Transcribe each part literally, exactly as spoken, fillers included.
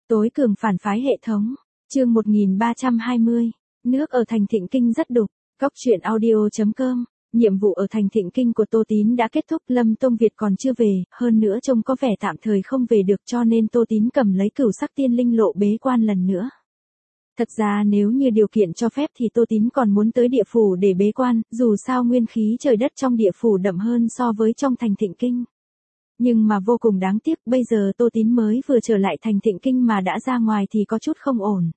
Tối cường phản phái hệ thống. Chương một nghìn ba trăm hai mươi. Nước ở thành Thịnh Kinh rất đục. Góc truyện audio chấm com. Nhiệm vụ ở thành Thịnh Kinh của Tô Tín đã kết thúc, Lâm Tông Việt còn chưa về, hơn nữa trông có vẻ tạm thời không về được, cho nên Tô Tín cầm lấy Cửu Sắc Tiên Linh lộ bế quan lần nữa. Thật ra nếu như điều kiện cho phép thì Tô Tín còn muốn tới địa phủ để bế quan, dù sao nguyên khí trời đất trong địa phủ đậm hơn so với trong thành Thịnh Kinh. Nhưng mà vô cùng đáng tiếc, bây giờ Tô Tín mới vừa trở lại thành Thịnh Kinh mà đã ra ngoài thì có chút không ổn.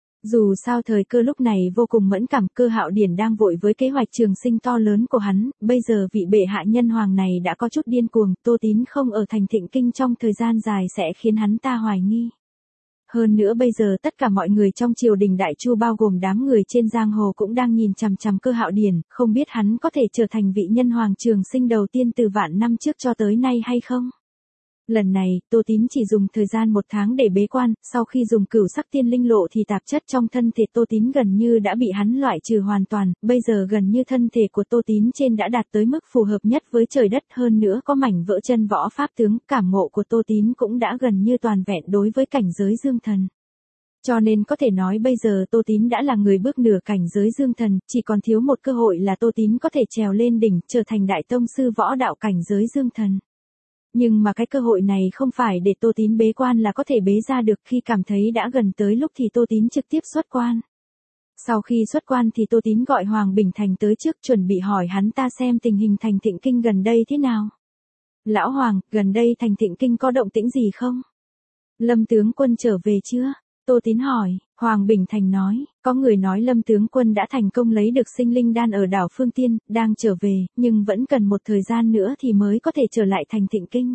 Dù sao thời cơ lúc này vô cùng mẫn cảm, Cơ Hạo Điển đang vội với kế hoạch trường sinh to lớn của hắn, bây giờ vị bệ hạ nhân hoàng này đã có chút điên cuồng, Tô Tín không ở thành Thịnh Kinh trong thời gian dài sẽ khiến hắn ta hoài nghi. Hơn nữa bây giờ tất cả mọi người trong triều đình Đại Chu bao gồm đám người trên giang hồ cũng đang nhìn chằm chằm Cơ Hạo Điển, không biết hắn có thể trở thành vị nhân hoàng trường sinh đầu tiên từ vạn năm trước cho tới nay hay không. Lần này, Tô Tín chỉ dùng thời gian một tháng để bế quan, sau khi dùng Cửu Sắc Tiên Linh lộ thì tạp chất trong thân thể Tô Tín gần như đã bị hắn loại trừ hoàn toàn, bây giờ gần như thân thể của Tô Tín trên đã đạt tới mức phù hợp nhất với trời đất, hơn nữa có mảnh vỡ chân võ pháp tướng, cảm ngộ của Tô Tín cũng đã gần như toàn vẹn đối với cảnh giới dương thần. Cho nên có thể nói bây giờ Tô Tín đã là người bước nửa cảnh giới dương thần, chỉ còn thiếu một cơ hội là Tô Tín có thể trèo lên đỉnh, trở thành đại tông sư võ đạo cảnh giới dương thần. Nhưng mà cái cơ hội này không phải để Tô Tín bế quan là có thể bế ra được, khi cảm thấy đã gần tới lúc thì Tô Tín trực tiếp xuất quan. Sau khi xuất quan thì Tô Tín gọi Hoàng Bình Thành tới trước, chuẩn bị hỏi hắn ta xem tình hình thành Thịnh Kinh gần đây thế nào. Lão Hoàng, gần đây thành Thịnh Kinh có động tĩnh gì không? Lâm tướng quân trở về chưa? Tô Tín hỏi. Hoàng Bình Thành nói, có người nói Lâm tướng quân đã thành công lấy được sinh linh đan ở đảo Phương Tiên, đang trở về, nhưng vẫn cần một thời gian nữa thì mới có thể trở lại thành Thịnh Kinh.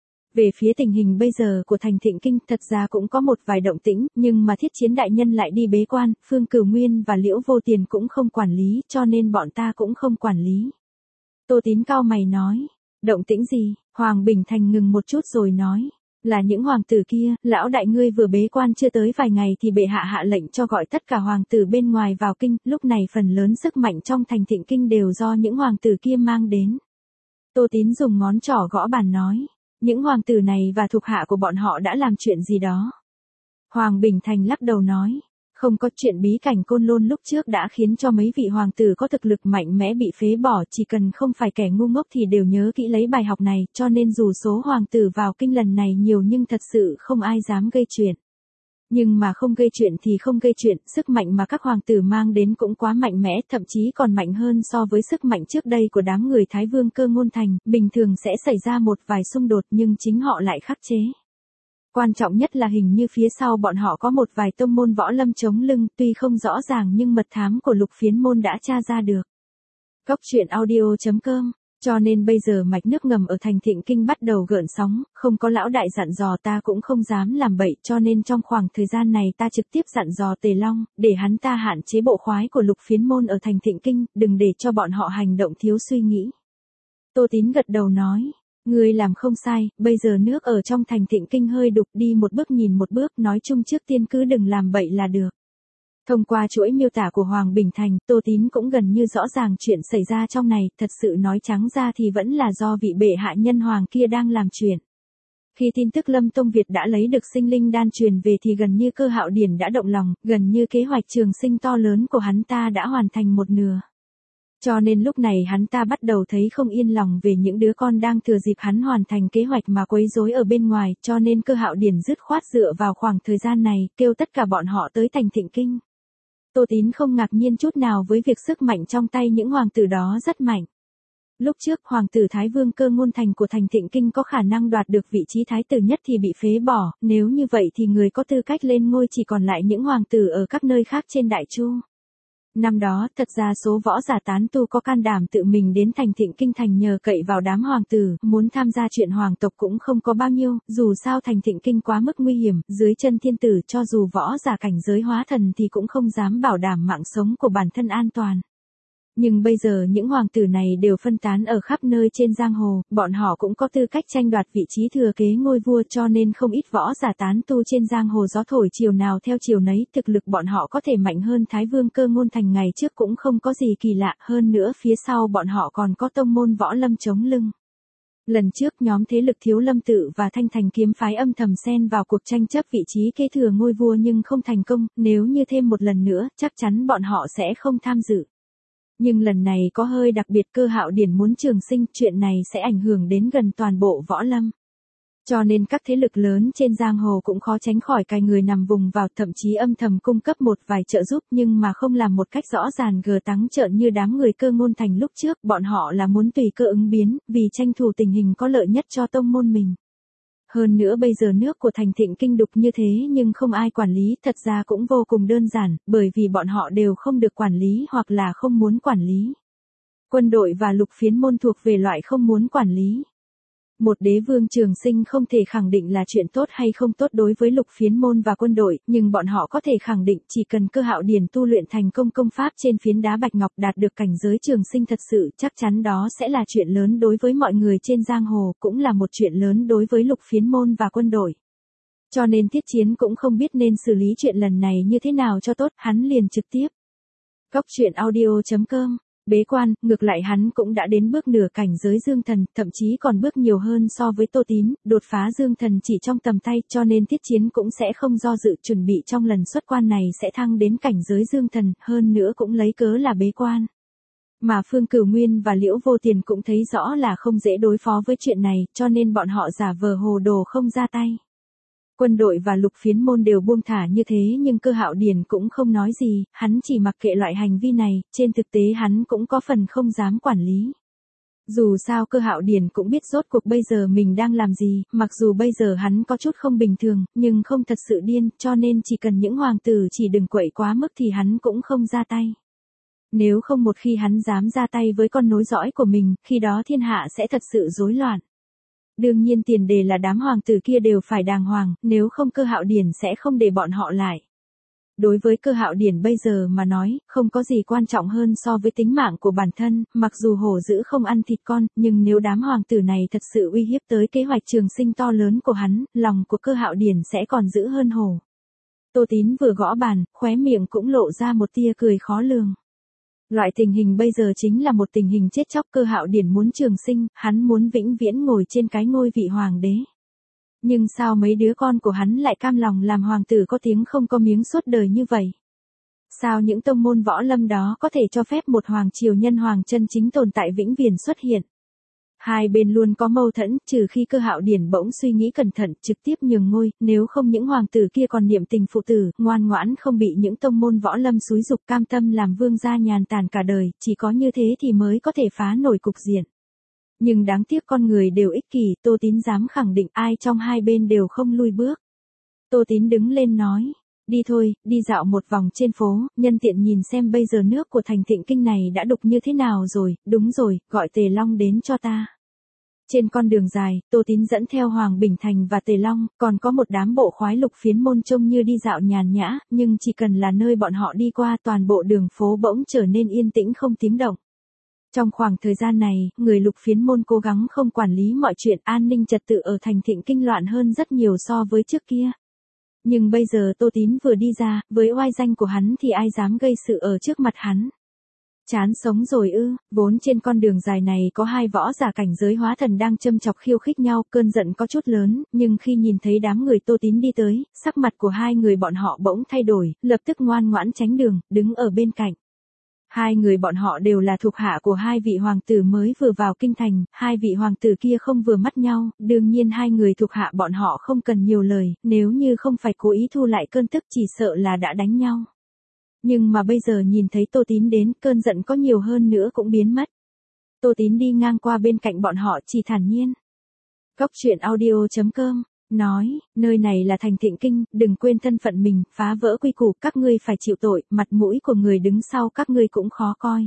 Về phía tình hình bây giờ của thành Thịnh Kinh, thật ra cũng có một vài động tĩnh, nhưng mà Thiết Chiến đại nhân lại đi bế quan, Phương Cửu Nguyên và Liễu Vô Tiền cũng không quản lý, cho nên bọn ta cũng không quản lý. Tô Tín cau mày nói, động tĩnh gì? Hoàng Bình Thành ngừng một chút rồi nói. Là những hoàng tử kia, lão đại ngươi vừa bế quan chưa tới vài ngày thì bệ hạ hạ lệnh cho gọi tất cả hoàng tử bên ngoài vào kinh, lúc này phần lớn sức mạnh trong thành Thịnh Kinh đều do những hoàng tử kia mang đến. Tô Tín dùng ngón trỏ gõ bàn nói, những hoàng tử này và thuộc hạ của bọn họ đã làm chuyện gì đó. Hoàng Bình Thành lắc đầu nói, không có, chuyện bí cảnh Côn Lôn lúc trước đã khiến cho mấy vị hoàng tử có thực lực mạnh mẽ bị phế bỏ, chỉ cần không phải kẻ ngu ngốc thì đều nhớ kỹ lấy bài học này, cho nên dù số hoàng tử vào kinh lần này nhiều nhưng thật sự không ai dám gây chuyện. Nhưng mà không gây chuyện thì không gây chuyện, sức mạnh mà các hoàng tử mang đến cũng quá mạnh mẽ, thậm chí còn mạnh hơn so với sức mạnh trước đây của đám người Thái Vương Cơ Ngôn Thành, bình thường sẽ xảy ra một vài xung đột nhưng chính họ lại khắc chế. Quan trọng nhất là hình như phía sau bọn họ có một vài tông môn võ lâm chống lưng, tuy không rõ ràng nhưng mật thám của Lục Phiến môn đã tra ra được. Góc truyện audio chấm com. Cho nên bây giờ mạch nước ngầm ở thành Thịnh Kinh bắt đầu gợn sóng, không có lão đại dặn dò ta cũng không dám làm bậy, cho nên trong khoảng thời gian này ta trực tiếp dặn dò Tề Long, để hắn ta hạn chế bộ khoái của Lục Phiến môn ở thành Thịnh Kinh, đừng để cho bọn họ hành động thiếu suy nghĩ. Tô Tín gật đầu nói. Ngươi làm không sai, bây giờ nước ở trong thành Thịnh Kinh hơi đục, đi một bước nhìn một bước, nói chung trước tiên cứ đừng làm bậy là được. Thông qua chuỗi miêu tả của Hoàng Bình Thành, Tô Tín cũng gần như rõ ràng chuyện xảy ra trong này, thật sự nói trắng ra thì vẫn là do vị bệ hạ nhân hoàng kia đang làm chuyện. Khi tin tức Lâm Tông Việt đã lấy được sinh linh đan truyền về thì gần như Cơ Hạo Điển đã động lòng, gần như kế hoạch trường sinh to lớn của hắn ta đã hoàn thành một nửa. Cho nên lúc này hắn ta bắt đầu thấy không yên lòng về những đứa con đang thừa dịp hắn hoàn thành kế hoạch mà quấy rối ở bên ngoài, cho nên Cơ Hạo Điển dứt khoát dựa vào khoảng thời gian này, kêu tất cả bọn họ tới thành Thịnh Kinh. Tô Tín không ngạc nhiên chút nào với việc sức mạnh trong tay những hoàng tử đó rất mạnh. Lúc trước hoàng tử Thái Vương Cơ Ngôn Thành của thành Thịnh Kinh có khả năng đoạt được vị trí thái tử nhất thì bị phế bỏ, nếu như vậy thì người có tư cách lên ngôi chỉ còn lại những hoàng tử ở các nơi khác trên Đại Chu. Năm đó, thật ra số võ giả tán tu có can đảm tự mình đến thành Thịnh Kinh thành nhờ cậy vào đám hoàng tử, muốn tham gia chuyện hoàng tộc cũng không có bao nhiêu, dù sao thành Thịnh Kinh quá mức nguy hiểm, dưới chân thiên tử cho dù võ giả cảnh giới hóa thần thì cũng không dám bảo đảm mạng sống của bản thân an toàn. Nhưng bây giờ những hoàng tử này đều phân tán ở khắp nơi trên giang hồ, bọn họ cũng có tư cách tranh đoạt vị trí thừa kế ngôi vua, cho nên không ít võ giả tán tu trên giang hồ gió thổi chiều nào theo chiều nấy, thực lực bọn họ có thể mạnh hơn Thái Vương Cơ Ngôn Thành ngày trước cũng không có gì kỳ lạ, hơn nữa phía sau bọn họ còn có tông môn võ lâm chống lưng. Lần trước nhóm thế lực Thiếu Lâm Tự và Thanh Thành kiếm phái âm thầm xen vào cuộc tranh chấp vị trí kế thừa ngôi vua nhưng không thành công, nếu như thêm một lần nữa, chắc chắn bọn họ sẽ không tham dự. Nhưng lần này có hơi đặc biệt, Cơ Hạo Điển muốn trường sinh, chuyện này sẽ ảnh hưởng đến gần toàn bộ võ lâm. Cho nên các thế lực lớn trên giang hồ cũng khó tránh khỏi cài người nằm vùng vào, thậm chí âm thầm cung cấp một vài trợ giúp nhưng mà không làm một cách rõ ràng gờ tắng trợn như đám người Cơ Ngôn Thành lúc trước, bọn họ là muốn tùy cơ ứng biến, vì tranh thủ tình hình có lợi nhất cho tông môn mình. Hơn nữa bây giờ nước của Thành Thịnh Kinh đục như thế nhưng không ai quản lý, thật ra cũng vô cùng đơn giản, bởi vì bọn họ đều không được quản lý hoặc là không muốn quản lý. Quân đội và lục phiến môn thuộc về loại không muốn quản lý. Một đế vương trường sinh không thể khẳng định là chuyện tốt hay không tốt đối với lục phiến môn và quân đội, nhưng bọn họ có thể khẳng định chỉ cần Cơ Hạo Điển tu luyện thành công công pháp trên phiến đá bạch ngọc đạt được cảnh giới trường sinh thật sự, chắc chắn đó sẽ là chuyện lớn đối với mọi người trên giang hồ, cũng là một chuyện lớn đối với lục phiến môn và quân đội. Cho nên Thiết Chiến cũng không biết nên xử lý chuyện lần này như thế nào cho tốt, hắn liền trực tiếp. Góc truyện audio chấm com Bế quan, ngược lại hắn cũng đã đến bước nửa cảnh giới dương thần, thậm chí còn bước nhiều hơn so với Tô Tín, đột phá dương thần chỉ trong tầm tay, cho nên Thiết Chiến cũng sẽ không do dự, chuẩn bị trong lần xuất quan này sẽ thăng đến cảnh giới dương thần, hơn nữa cũng lấy cớ là bế quan. Mà Phương Cửu Nguyên và Liễu Vô Tiền cũng thấy rõ là không dễ đối phó với chuyện này, cho nên bọn họ giả vờ hồ đồ không ra tay. Quân đội và lục phiến môn đều buông thả như thế nhưng Cơ Hạo Điển cũng không nói gì, hắn chỉ mặc kệ loại hành vi này, trên thực tế hắn cũng có phần không dám quản lý. Dù sao Cơ Hạo Điển cũng biết rốt cuộc bây giờ mình đang làm gì, mặc dù bây giờ hắn có chút không bình thường, nhưng không thật sự điên, cho nên chỉ cần những hoàng tử chỉ đừng quậy quá mức thì hắn cũng không ra tay. Nếu không một khi hắn dám ra tay với con nối dõi của mình, khi đó thiên hạ sẽ thật sự rối loạn. Đương nhiên tiền đề là đám hoàng tử kia đều phải đàng hoàng, nếu không Cơ Hạo Điển sẽ không để bọn họ lại. Đối với Cơ Hạo Điển bây giờ mà nói, không có gì quan trọng hơn so với tính mạng của bản thân, mặc dù hổ dữ không ăn thịt con, nhưng nếu đám hoàng tử này thật sự uy hiếp tới kế hoạch trường sinh to lớn của hắn, lòng của Cơ Hạo Điển sẽ còn dữ hơn hổ. Tô Tín vừa gõ bàn, khóe miệng cũng lộ ra một tia cười khó lường. Loại tình hình bây giờ chính là một tình hình chết chóc, Cơ Hạo Điển muốn trường sinh, hắn muốn vĩnh viễn ngồi trên cái ngôi vị hoàng đế. Nhưng sao mấy đứa con của hắn lại cam lòng làm hoàng tử có tiếng không có miếng suốt đời như vậy? Sao những tông môn võ lâm đó có thể cho phép một hoàng triều nhân hoàng chân chính tồn tại vĩnh viễn xuất hiện? Hai bên luôn có mâu thuẫn, trừ khi Cơ Hạo Điển bỗng suy nghĩ cẩn thận, trực tiếp nhường ngôi, nếu không những hoàng tử kia còn niệm tình phụ tử, ngoan ngoãn không bị những tông môn võ lâm xúi dục, cam tâm làm vương gia nhàn tản cả đời, chỉ có như thế thì mới có thể phá nổi cục diện. Nhưng đáng tiếc con người đều ích kỷ, Tô Tín dám khẳng định ai trong hai bên đều không lui bước. Tô Tín đứng lên nói. Đi thôi, đi dạo một vòng trên phố, nhân tiện nhìn xem bây giờ nước của Thành Thịnh Kinh này đã đục như thế nào rồi, đúng rồi, gọi Tề Long đến cho ta. Trên con đường dài, Tô Tín dẫn theo Hoàng Bình Thành và Tề Long, còn có một đám bộ khoái lục phiến môn trông như đi dạo nhàn nhã, nhưng chỉ cần là nơi bọn họ đi qua toàn bộ đường phố bỗng trở nên yên tĩnh không tiếng động. Trong khoảng thời gian này, người lục phiến môn cố gắng không quản lý mọi chuyện, an ninh trật tự ở Thành Thịnh Kinh loạn hơn rất nhiều so với trước kia. Nhưng bây giờ Tô Tín vừa đi ra, với oai danh của hắn thì ai dám gây sự ở trước mặt hắn. Chán sống rồi ư, vốn trên con đường dài này có hai võ giả cảnh giới hóa thần đang châm chọc khiêu khích nhau, cơn giận có chút lớn, nhưng khi nhìn thấy đám người Tô Tín đi tới, sắc mặt của hai người bọn họ bỗng thay đổi, lập tức ngoan ngoãn tránh đường, đứng ở bên cạnh. Hai người bọn họ đều là thuộc hạ của hai vị hoàng tử mới vừa vào kinh thành, hai vị hoàng tử kia không vừa mắt nhau, đương nhiên hai người thuộc hạ bọn họ không cần nhiều lời, nếu như không phải cố ý thu lại cơn tức chỉ sợ là đã đánh nhau. Nhưng mà bây giờ nhìn thấy Tô Tín đến, cơn giận có nhiều hơn nữa cũng biến mất. Tô Tín đi ngang qua bên cạnh bọn họ chỉ thản nhiên. Góc truyện audio chấm com nói, nơi này là Thành Thịnh Kinh, đừng quên thân phận mình, phá vỡ quy củ, các ngươi phải chịu tội, mặt mũi của người đứng sau các ngươi cũng khó coi.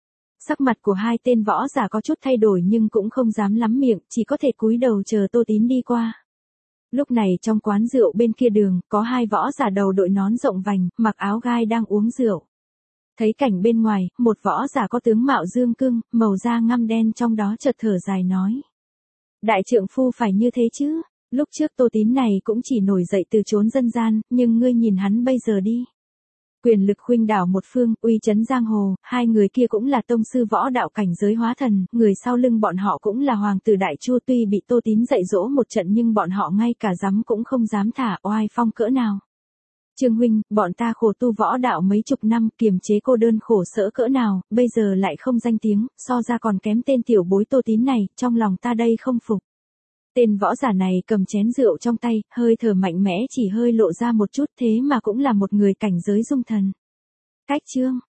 Sắc mặt của hai tên võ giả có chút thay đổi nhưng cũng không dám lắm miệng, chỉ có thể cúi đầu chờ Tô Tín đi qua. Lúc này trong quán rượu bên kia đường, có hai võ giả đầu đội nón rộng vành, mặc áo gai đang uống rượu. Thấy cảnh bên ngoài, một võ giả có tướng mạo dương cương, màu da ngăm đen trong đó chợt thở dài nói. Đại trượng phu phải như thế chứ, lúc trước Tô Tín này cũng chỉ nổi dậy từ chốn dân gian, nhưng ngươi nhìn hắn bây giờ đi. Quyền lực khuynh đảo một phương, uy chấn giang hồ, hai người kia cũng là tông sư võ đạo cảnh giới hóa thần, người sau lưng bọn họ cũng là hoàng tử đại chu, tuy bị Tô Tín dạy dỗ một trận nhưng bọn họ ngay cả dám cũng không dám thả, oai phong cỡ nào. Trương huynh, bọn ta khổ tu võ đạo mấy chục năm, kiềm chế cô đơn khổ sở cỡ nào, bây giờ lại không danh tiếng, so ra còn kém tên tiểu bối Tô Tín này, trong lòng ta đây không phục. Tên võ giả này cầm chén rượu trong tay, hơi thở mạnh mẽ chỉ hơi lộ ra một chút, thế mà cũng là một người cảnh giới dung thần. Cách chương